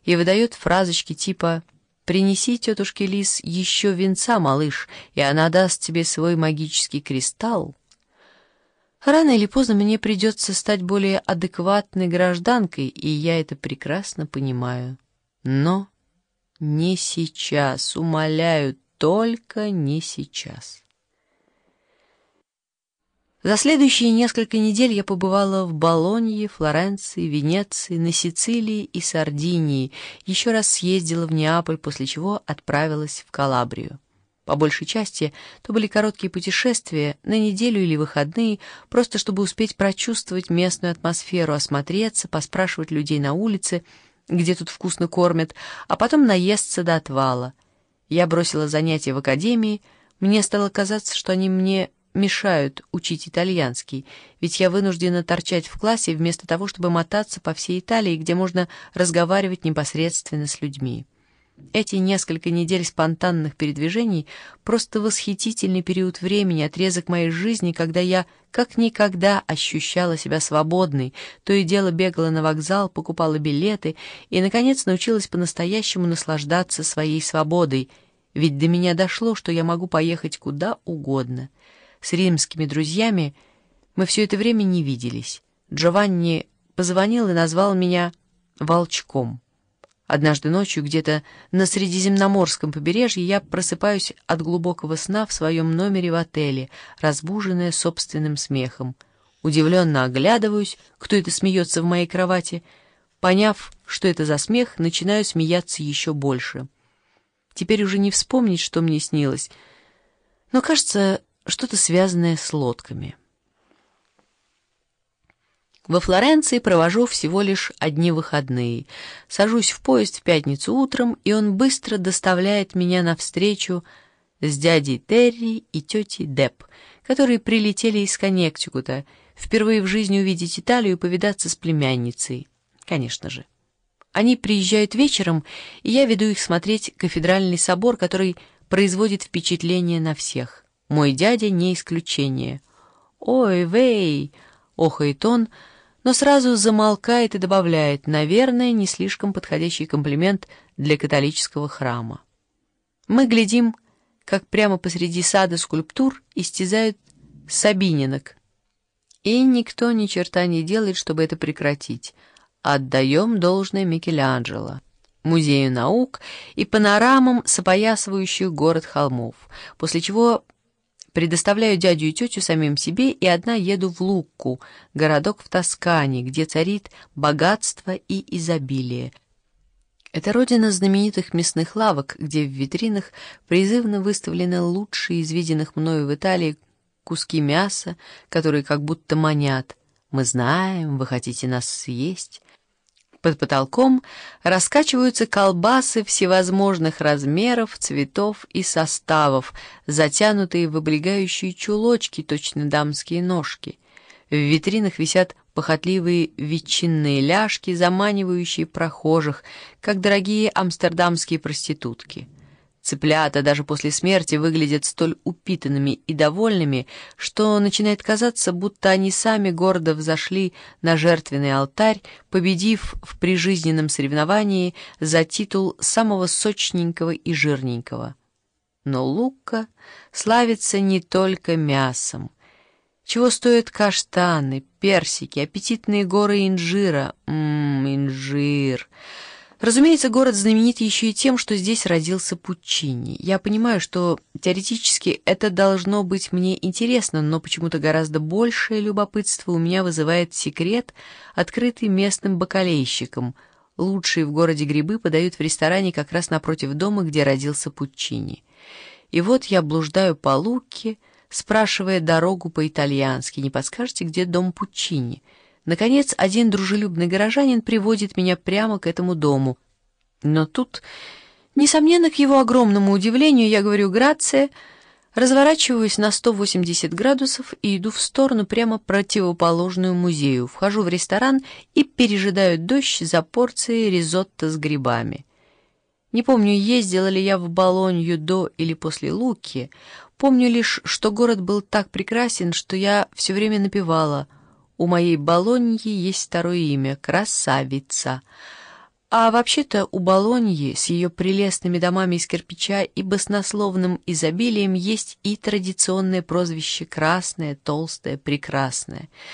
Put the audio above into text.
и выдает фразочки типа «Принеси тетушке Лис еще винца, малыш, и она даст тебе свой магический кристалл». Рано или поздно мне придется стать более адекватной гражданкой, и я это прекрасно понимаю. Но не сейчас, умоляю, только не сейчас. За следующие несколько недель я побывала в Болонье, Флоренции, Венеции, на Сицилии и Сардинии, еще раз съездила в Неаполь, после чего отправилась в Калабрию. По большей части то были короткие путешествия, на неделю или выходные, просто чтобы успеть прочувствовать местную атмосферу, осмотреться, поспрашивать людей на улице, где тут вкусно кормят, а потом наесться до отвала. Я бросила занятия в академии, мне стало казаться, что они мне мешают учить итальянский, ведь я вынуждена торчать в классе вместо того, чтобы мотаться по всей Италии, где можно разговаривать непосредственно с людьми. Эти несколько недель спонтанных передвижений — просто восхитительный период времени, отрезок моей жизни, когда я как никогда ощущала себя свободной, то и дело бегала на вокзал, покупала билеты и, наконец, научилась по-настоящему наслаждаться своей свободой, ведь до меня дошло, что я могу поехать куда угодно. С римскими друзьями мы все это время не виделись. Джованни позвонил и назвал меня «волчком». Однажды ночью где-то на Средиземноморском побережье я просыпаюсь от глубокого сна в своем номере в отеле, разбуженная собственным смехом. Удивленно оглядываюсь, кто это смеется в моей кровати. Поняв, что это за смех, начинаю смеяться еще больше. Теперь уже не вспомнить, что мне снилось, но, кажется, что-то связанное с лодками. Во Флоренции провожу всего лишь одни выходные. Сажусь в поезд в пятницу утром, и он быстро доставляет меня навстречу с дядей Терри и тетей Деб, которые прилетели из Коннектикута, впервые в жизни увидеть Италию и повидаться с племянницей. Конечно же. Они приезжают вечером, и я веду их смотреть кафедральный собор, который производит впечатление на всех. Мой дядя не исключение. «Ой, вей!» — охает он, но сразу замолкает и добавляет, наверное, не слишком подходящий комплимент для католического храма. Мы глядим, как прямо посреди сада скульптур истязают сабининок, и никто ни черта не делает, чтобы это прекратить. Отдаем должное Микеланджело, Музею наук и панорамам с опоясывающих город холмов, после чего предоставляю дядю и тетю самим себе и одна еду в Лукку, городок в Тоскане, где царит богатство и изобилие. Это родина знаменитых мясных лавок, где в витринах призывно выставлены лучшие из виденных мною в Италии куски мяса, которые как будто манят. «Мы знаем, вы хотите нас съесть». Под потолком раскачиваются колбасы всевозможных размеров, цветов и составов, затянутые в облегающие чулочки, точно дамские ножки. В витринах висят похотливые ветчинные ляжки, заманивающие прохожих, как дорогие амстердамские проститутки. Цыплята даже после смерти выглядят столь упитанными и довольными, что начинает казаться, будто они сами гордо взошли на жертвенный алтарь, победив в прижизненном соревновании за титул самого сочненького и жирненького. Но Лукка славится не только мясом. Чего стоят каштаны, персики, аппетитные горы инжира? Инжир! Разумеется, город знаменит еще и тем, что здесь родился Пуччини. Я понимаю, что теоретически это должно быть мне интересно, но почему-то гораздо большее любопытство у меня вызывает секрет, открытый местным бакалейщиком. Лучшие в городе грибы подают в ресторане как раз напротив дома, где родился Пуччини. И вот я блуждаю по Лукке, спрашивая дорогу по-итальянски, не подскажете, где дом Пуччини? Наконец, один дружелюбный горожанин приводит меня прямо к этому дому. Но тут, несомненно, к его огромному удивлению, я говорю «грация», разворачиваюсь на 180 градусов и иду в сторону прямо противоположную музею, вхожу в ресторан и пережидаю дождь за порцией ризотто с грибами. Не помню, ездила ли я в Болонью до или после Лукки, помню лишь, что город был так прекрасен, что я все время напевала: «У моей Болоньи есть второе имя — Красавица». А вообще-то у Болоньи с ее прелестными домами из кирпича и баснословным изобилием есть и традиционное прозвище «Красное, толстое, прекрасное».